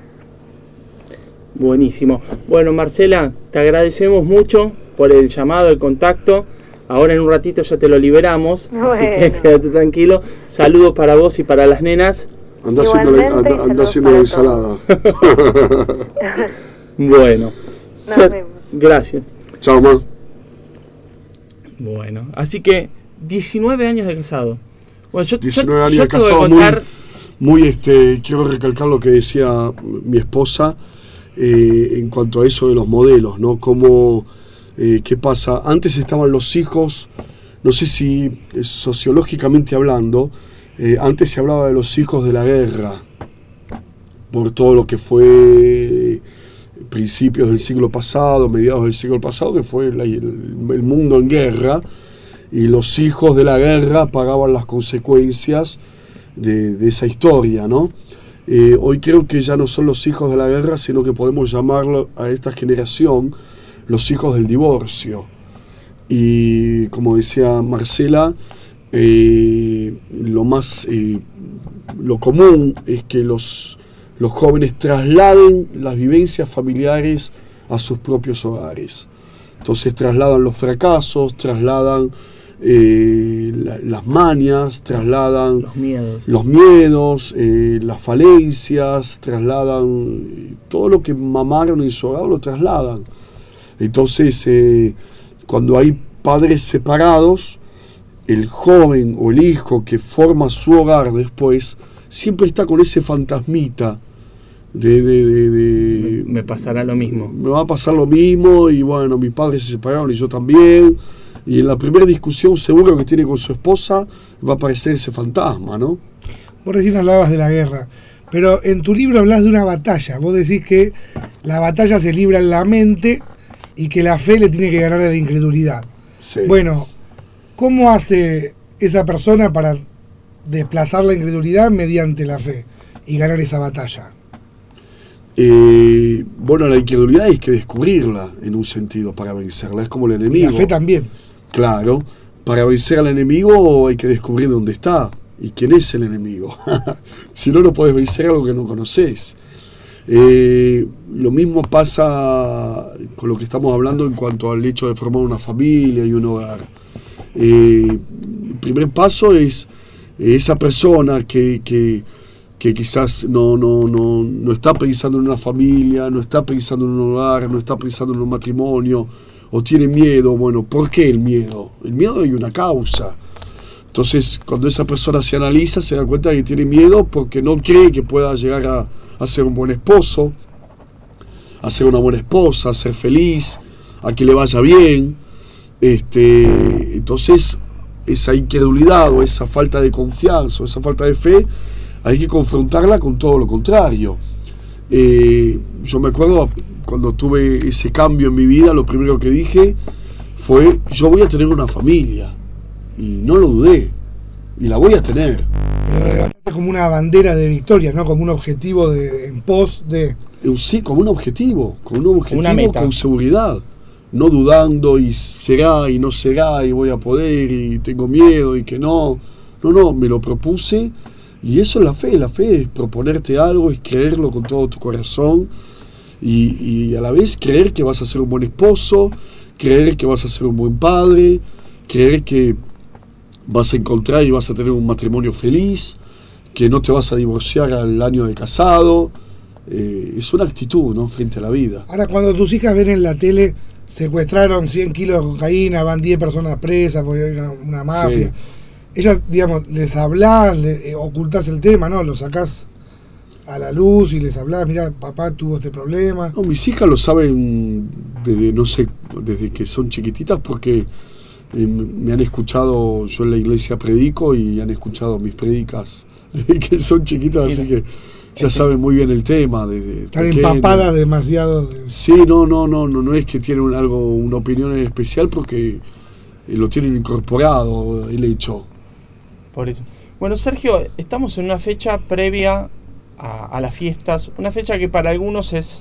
Buenísimo. Bueno, Marcela, te agradecemos mucho por el llamado, el contacto. Ahora en un ratito ya te lo liberamos, bueno. Así que quédate tranquilo. Saludos para vos y para las nenas. Anda haciendo la ensalada. Bueno. Gracias. Chao, ma. Bueno, así que 19 años de casado. Bueno, 19 años de casado, muy quiero recalcar lo que decía mi esposa en cuanto a eso de los modelos, ¿no? Cómo, ¿qué pasa? Antes estaban los hijos, no sé si sociológicamente hablando, antes se hablaba de los hijos de la guerra, por todo lo que fue principios del siglo pasado, mediados del siglo pasado, que fue el mundo en guerra, y los hijos de la guerra pagaban las consecuencias de esa historia, ¿no? Hoy creo que ya no son los hijos de la guerra, sino que podemos llamarlo a esta generación los hijos del divorcio. Y como decía Marcela, lo común es que los jóvenes trasladen las vivencias familiares a sus propios hogares. Entonces trasladan los fracasos, trasladan las mañas, trasladan los miedos, las falencias, trasladan todo lo que mamaron en su hogar, lo trasladan. Entonces, cuando hay padres separados, el joven o el hijo que forma su hogar después siempre está con ese fantasmita de me pasará lo mismo. Me va a pasar lo mismo, y bueno, mis padres se separaron y yo también. Y en la primera discusión seguro que tiene con su esposa va a aparecer ese fantasma, ¿no? Vos recién hablabas de la guerra, pero en tu libro hablas de una batalla. Vos decís que la batalla se libra en la mente y que la fe le tiene que ganar a la incredulidad. Sí. Bueno, ¿cómo hace esa persona para desplazar la incredulidad mediante la fe y ganar esa batalla? Bueno, la incredulidad hay que descubrirla en un sentido para vencerla. Es como el enemigo. Y la fe también. Claro, para vencer al enemigo hay que descubrir dónde está y quién es el enemigo. Si no, no podés vencer algo que no conoces. Lo mismo pasa con lo que estamos hablando en cuanto al hecho de formar una familia y un hogar. El primer paso es esa persona que quizás no está pensando en una familia, no está pensando en un hogar, no está pensando en un matrimonio, o tiene miedo. Bueno, ¿por qué el miedo? El miedo hay una causa. Entonces, cuando esa persona se analiza, se da cuenta de que tiene miedo porque no cree que pueda llegar a ser un buen esposo, a ser una buena esposa, a ser feliz, a que le vaya bien. Entonces, esa incredulidad o esa falta de confianza o esa falta de fe, hay que confrontarla con todo lo contrario. Yo me acuerdo cuando tuve ese cambio en mi vida, lo primero que dije fue: yo voy a tener una familia, y no lo dudé, y la voy a tener. Pero levantaste como una bandera de victoria, ¿no? Como un objetivo en pos de... Sí, como un objetivo una meta. Con seguridad, no dudando y será y no será y voy a poder y tengo miedo y que no, me lo propuse. Y eso es la fe es proponerte algo, es creerlo con todo tu corazón y a la vez creer que vas a ser un buen esposo, creer que vas a ser un buen padre, creer que vas a encontrar y vas a tener un matrimonio feliz, que no te vas a divorciar al año de casado. Es una actitud, ¿no?, frente a la vida. Ahora, cuando tus hijas ven en la tele, secuestraron 100 kilos de cocaína, van 10 personas presas porque hay una mafia... Sí. Ellas, digamos, les hablás, ocultás el tema, ¿no? Lo sacás a la luz y les hablás: mira, papá tuvo este problema. No, mis hijas lo saben desde que son chiquititas, porque me han escuchado, yo en la iglesia predico y han escuchado mis predicas desde que son chiquitas, así que ya saben muy bien el tema. Están empapadas demasiado. Sí, no es que tienen una opinión en especial, porque lo tienen incorporado el hecho. Por eso. Bueno, Sergio, estamos en una fecha previa a las fiestas, una fecha que para algunos es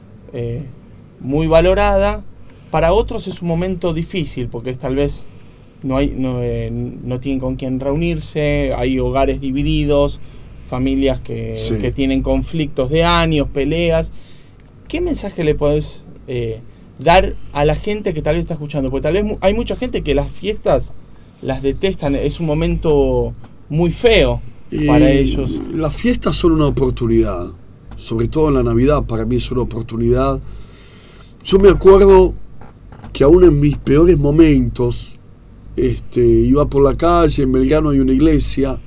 muy valorada, para otros es un momento difícil, porque tal vez no tienen con quién reunirse, hay hogares divididos, familias que tienen conflictos de años, peleas. ¿Qué mensaje le podés dar a la gente que tal vez está escuchando? Porque tal vez hay mucha gente que las fiestas las detestan, es un momento muy feo para ellos. Las fiestas son una oportunidad, sobre todo en la Navidad, para mí es una oportunidad. Yo me acuerdo que aún en mis peores momentos, iba por la calle, en Belgrano hay una iglesia,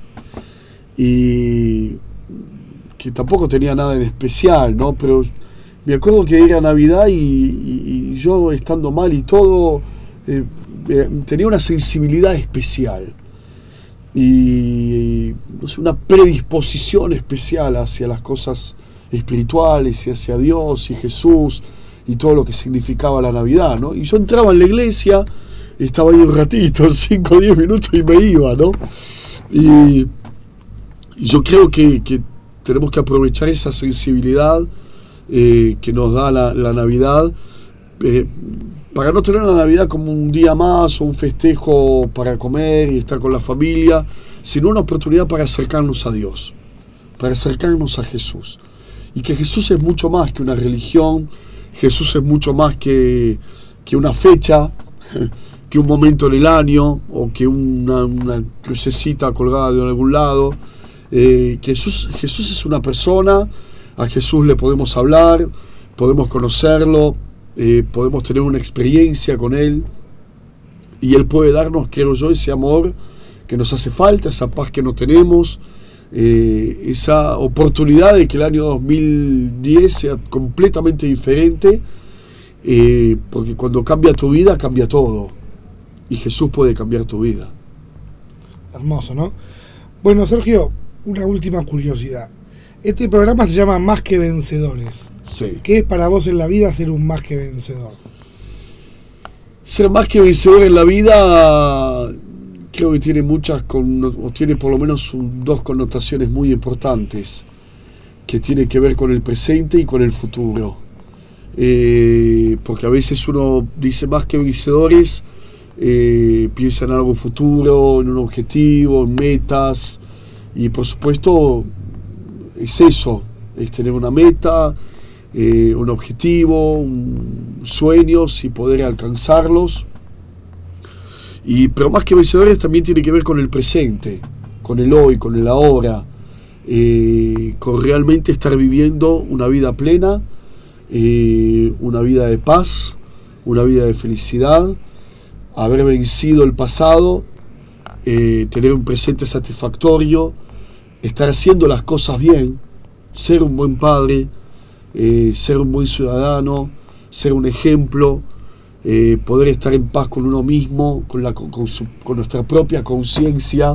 y que tampoco tenía nada en especial, ¿no? Pero me acuerdo que era Navidad y yo, estando mal y todo, tenía una sensibilidad especial y no sé, una predisposición especial hacia las cosas espirituales y hacia Dios y Jesús y todo lo que significaba la Navidad, ¿no? Y yo entraba en la iglesia, estaba ahí un ratito, 5 o 10 minutos y me iba, ¿no? Y yo creo que tenemos que aprovechar esa sensibilidad que nos da la Navidad, para no tener la Navidad como un día más o un festejo para comer y estar con la familia, sino una oportunidad para acercarnos a Dios, para acercarnos a Jesús. Y que Jesús es mucho más que una religión, Jesús es mucho más que una fecha, que un momento en el año o que una crucecita colgada de algún lado. Jesús es una persona, a Jesús le podemos hablar, podemos conocerlo, podemos tener una experiencia con Él y Él puede darnos, creo yo, ese amor que nos hace falta, esa paz que no tenemos, esa oportunidad de que el año 2010 sea completamente diferente, porque cuando cambia tu vida, cambia todo. Y Jesús puede cambiar tu vida. Hermoso, ¿no? Bueno, Sergio, una última curiosidad. Este programa se llama Más que Vencedores. Sí. ¿Qué es para vos en la vida ser un más que vencedor? Ser más que vencedor en la vida creo que tiene tiene por lo menos 2 connotaciones muy importantes, que tiene que ver con el presente y con el futuro. Porque a veces uno dice más que vencedores, piensa en algo futuro, en un objetivo, en metas, y por supuesto es eso, es tener una meta, un objetivo, sueños y poder alcanzarlos. Pero más que vencedores también tiene que ver con el presente, con el hoy, con el ahora, con realmente estar viviendo una vida plena, una vida de paz, una vida de felicidad, haber vencido el pasado, tener un presente satisfactorio, estar haciendo las cosas bien, ser un buen padre, ser un buen ciudadano, ser un ejemplo, poder estar en paz con uno mismo, con nuestra propia conciencia.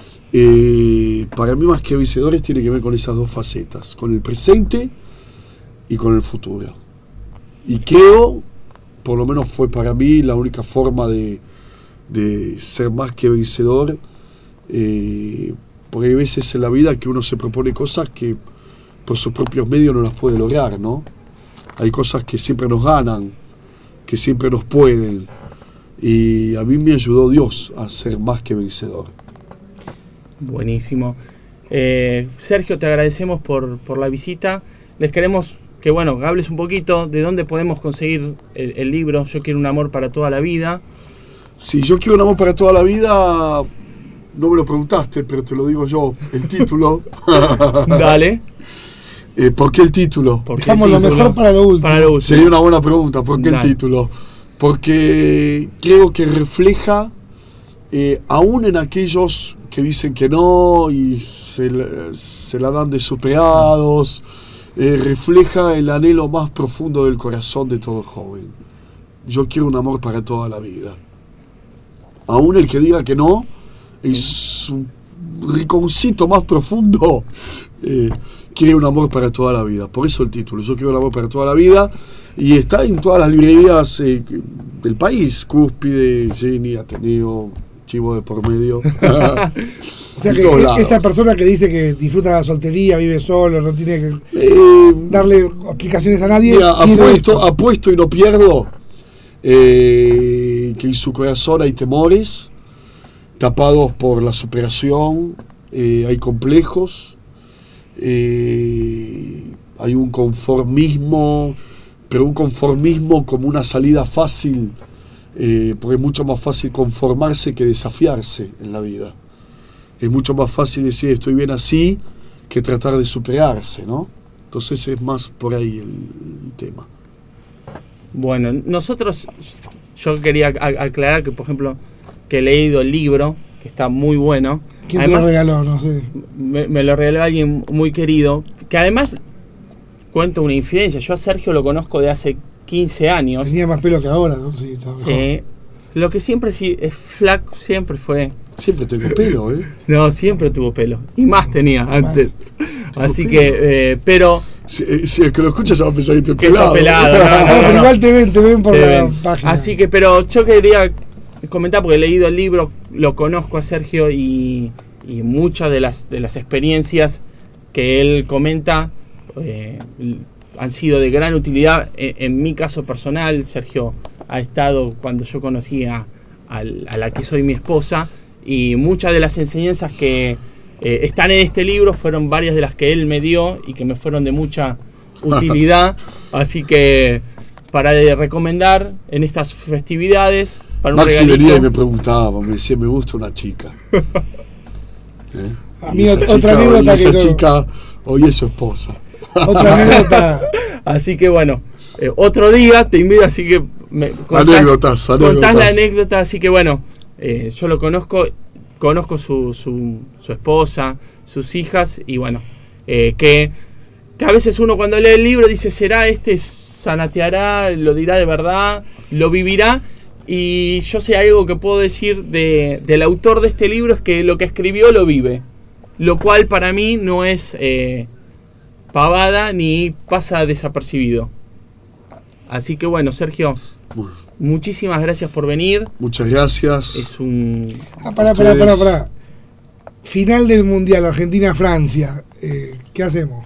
Para mí más que vencedores tiene que ver con esas 2 facetas, con el presente y con el futuro. Y creo, por lo menos fue para mí la única forma de ser más que vencedor, porque hay veces en la vida que uno se propone cosas que por sus propios medios no las puede lograr, ¿no? Hay cosas que siempre nos ganan, que siempre nos pueden, y a mí me ayudó Dios a ser más que vencedor. Buenísimo. Sergio, te agradecemos por la visita. Les queremos que hables un poquito de dónde podemos conseguir el libro Yo quiero un amor para toda la vida. Si Yo quiero un amor para toda la vida, no me lo preguntaste, pero te lo digo yo, el título. Dale. ¿Por qué el título? Dejamos lo mejor para lo último. Sería una buena pregunta, ¿por qué el título? Porque creo que refleja, aún en aquellos que dicen que no y se la dan de superados, refleja el anhelo más profundo del corazón de todo joven. Yo quiero un amor para toda la vida. Aún el que diga que no, es un rinconcito más profundo, quiere un amor para toda la vida. Por eso el título, Yo quiero un amor para toda la vida, y está en todas las librerías del país, Cúspide, Jenny, Ateneo, Chivo de por medio. O sea que esa persona que dice que disfruta la soltería, vive solo, no tiene que darle aplicaciones a nadie. Mira, apuesto y no pierdo, que en su corazón hay temores tapados por la superación, hay complejos, hay un conformismo, pero un conformismo como una salida fácil, porque es mucho más fácil conformarse que desafiarse en la vida. Es mucho más fácil decir estoy bien así que tratar de superarse, ¿no? Entonces es más por ahí el tema. Bueno, yo quería aclarar que, por ejemplo, que he leído el libro, que está muy bueno. ¿Quién te lo regaló? No sé. Me lo regaló alguien muy querido, que además cuento una infidencia. Yo a Sergio lo conozco de hace 15 años. Tenía más pelo que ahora, ¿no? Sí, está mejor. Sí. Lo que siempre es flaco, siempre fue. Siempre tengo pelo, ¿eh? No, siempre tuvo pelo. Y más tenía antes. Así que, pero Si el que lo escucha se va a pensar que estoy Que pelado. está pelado, Pero igual te ven por la página. Así que, pero yo quería comentar, porque he leído el libro, lo conozco a Sergio y muchas de las experiencias que él comenta han sido de gran utilidad. En mi caso personal, Sergio ha estado cuando yo conocí a la que soy mi esposa, y muchas de las enseñanzas que están en este libro fueron varias de las que él me dio y que me fueron de mucha utilidad. Así que para recomendar en estas festividades, para un Maxi regalito. venía y me preguntaba, me decía, me gusta una chica. A mí otra anécdota esa que chica hoy es su esposa. Otra anécdota. Así que bueno, otro día te invito, así que me Anécdotas. contás la anécdota. Así que bueno, yo lo conozco su esposa, sus hijas, y bueno, que a veces uno cuando lee el libro dice, ¿será sanateará, lo dirá de verdad, lo vivirá? Y yo sé algo que puedo decir del autor de este libro, es que lo que escribió lo vive, lo cual para mí no es pavada ni pasa desapercibido. Así que bueno, Sergio, muchísimas gracias por venir. Muchas gracias. Es un... Pará. Final del Mundial, Argentina-Francia. ¿Qué hacemos?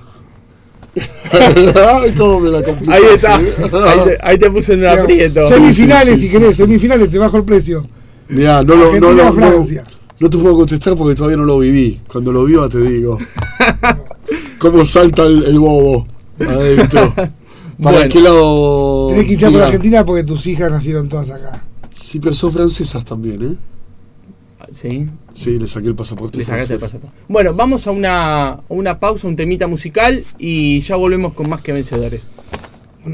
¿Cómo me la complicaste? Ahí está. Ahí te puse en un aprieto. Semifinales, si querés, semifinales, te bajo el precio. Mirá, no te puedo contestar porque todavía no lo viví. Cuando lo viva te digo. ¿Cómo salta el bobo adentro? ¿Para qué lado? Tenés que hinchar por Argentina porque tus hijas nacieron todas acá. Sí, pero son francesas también, ¿eh? Sí. Sí, le saqué el pasaporte. Le sacaste el pasaporte. Bueno, vamos a una pausa, un temita musical, y ya volvemos con Más que Vencedores. Bueno,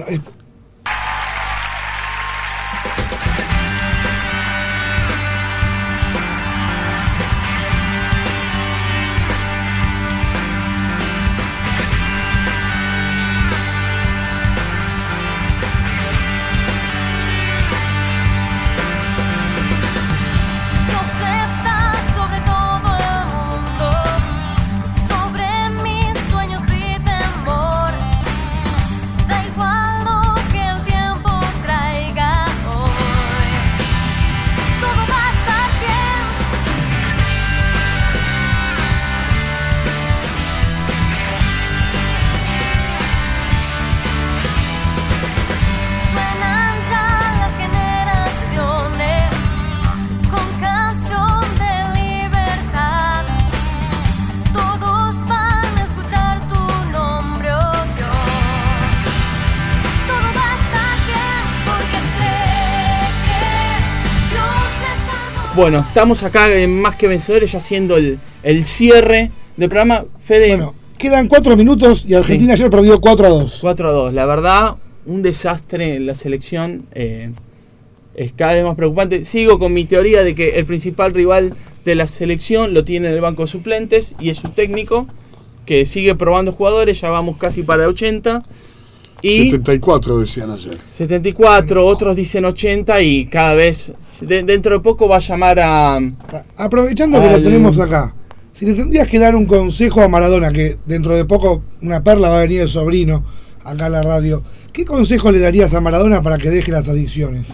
Bueno, estamos acá en Más que Vencedores, ya haciendo el cierre del programa. Fede. Bueno, quedan 4 minutos y Argentina ayer perdió 4-2. 4-2. La verdad, un desastre en la selección. Es cada vez más preocupante. Sigo con mi teoría de que el principal rival de la selección lo tiene en el banco de suplentes y es su técnico, que sigue probando jugadores. Ya vamos casi para 80. Y 74 decían ayer. 74, otros dicen 80, y cada vez, dentro de poco va a llamar a... Aprovechando que lo tenemos acá, si le tendrías que dar un consejo a Maradona, que dentro de poco una perla va a venir el sobrino acá a la radio, ¿qué consejo le darías a Maradona para que deje las adicciones?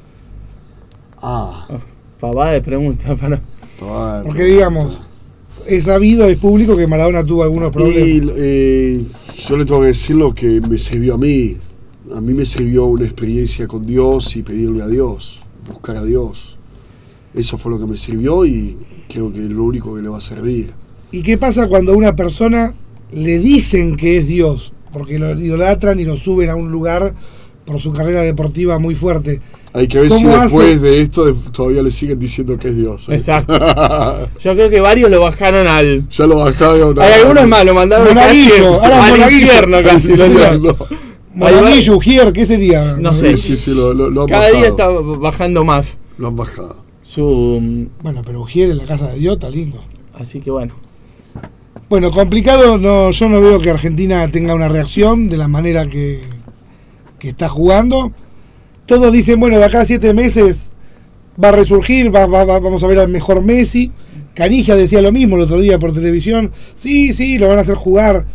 Pavada de pregunta. Porque digamos, es sabido, es público que Maradona tuvo algunos problemas. Y yo le tengo que decir lo que me sirvió a mí. A mí me sirvió una experiencia con Dios y pedirle a Dios, buscar a Dios. Eso fue lo que me sirvió y creo que es lo único que le va a servir. ¿Y qué pasa cuando a una persona le dicen que es Dios? Porque lo idolatran y lo suben a un lugar por su carrera deportiva muy fuerte. Hay que ver si después de esto todavía le siguen diciendo que es Dios. Exacto. Yo creo que varios lo bajaron al... Ya lo bajaron. Hay algunos más, lo mandaron al infierno casi. Monaguillo, Ujier, ¿qué sería? No sé. Sí, lo han cada bajado. día está bajando más. Lo han bajado. Bueno, pero Ujier en la casa de Dios está lindo. Así que bueno. Bueno, complicado, yo no veo que Argentina tenga una reacción de la manera que está jugando. Todos dicen, bueno, de acá a 7 meses va a resurgir, vamos a ver al mejor Messi. Canija decía lo mismo el otro día por televisión. Sí, lo van a hacer jugar.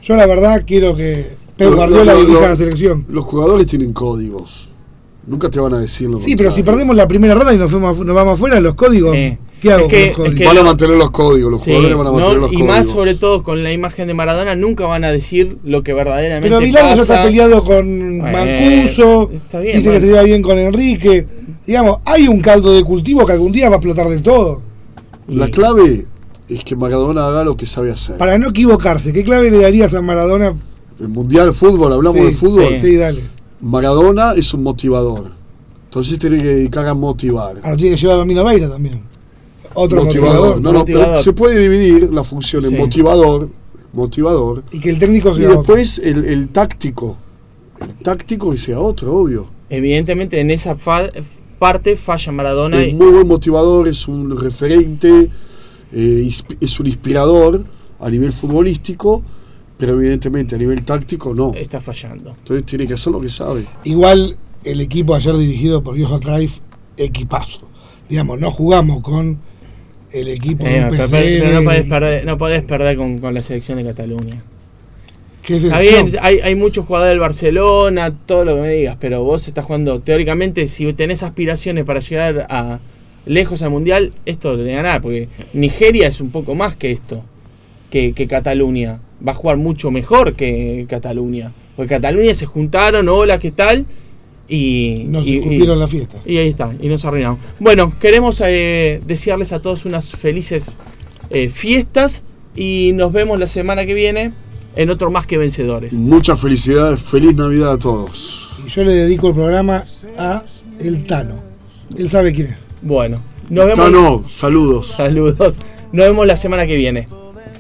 Yo la verdad quiero que Pep Guardiola dirija la selección. Los jugadores tienen códigos. Nunca te van a decir lo Sí, pero si perdemos la primera ronda y nos vamos afuera, los códigos, ¿qué hago con los códigos? Van a mantener los códigos, los jugadores van a mantener los códigos. Y más sobre todo con la imagen de Maradona, nunca van a decir lo que verdaderamente pero Milán ya está peleado con Mancuso, está bien, dice que se lleva bien con Enrique. Digamos, hay un caldo de cultivo que algún día va a explotar del todo. La clave es que Maradona haga lo que sabe hacer. Para no equivocarse, ¿qué clave le darías a Maradona? El Mundial de Fútbol, hablamos de fútbol. Sí, dale. Maradona es un motivador. Entonces tiene que dedicar a motivar. Ahora tiene que llevar a Mino Veira también. Otro motivador. No, pero se puede dividir la función en motivador. Y que el técnico sea y después el táctico. El táctico que sea otro, obvio. Evidentemente en esa parte falla Maradona. Es muy buen motivador, es un referente, es un inspirador a nivel futbolístico, pero evidentemente a nivel táctico no. Está fallando. Entonces tiene que hacer lo que sabe. Igual el equipo ayer dirigido por Johan Cruyff, equipazo. Digamos, no jugamos con el equipo del PSV. Pero no podés perder con la selección de Cataluña. Está bien, hay muchos jugadores del Barcelona, todo lo que me digas, pero vos estás jugando, teóricamente, si tenés aspiraciones para llegar lejos al Mundial, esto de ganar, porque Nigeria es un poco más que esto, que Cataluña. Va a jugar mucho mejor que Cataluña. Porque Cataluña se juntaron, hola, ¿qué tal? Y nos cumplieron la fiesta. Y ahí está, y nos arruinaron. Bueno, queremos desearles a todos unas felices fiestas y nos vemos la semana que viene en otro Más que Vencedores. Muchas felicidades, feliz Navidad a todos. Y yo le dedico el programa a el Tano. Él sabe quién es. Bueno, nos vemos. Tano, saludos. Saludos. Nos vemos la semana que viene.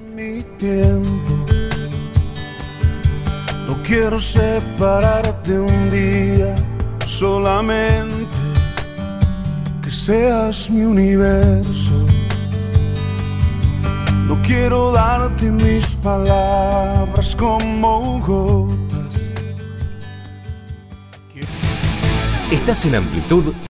No quiero separarte un día, solamente que seas mi universo. No quiero darte mis palabras como gotas. Estás en Amplitud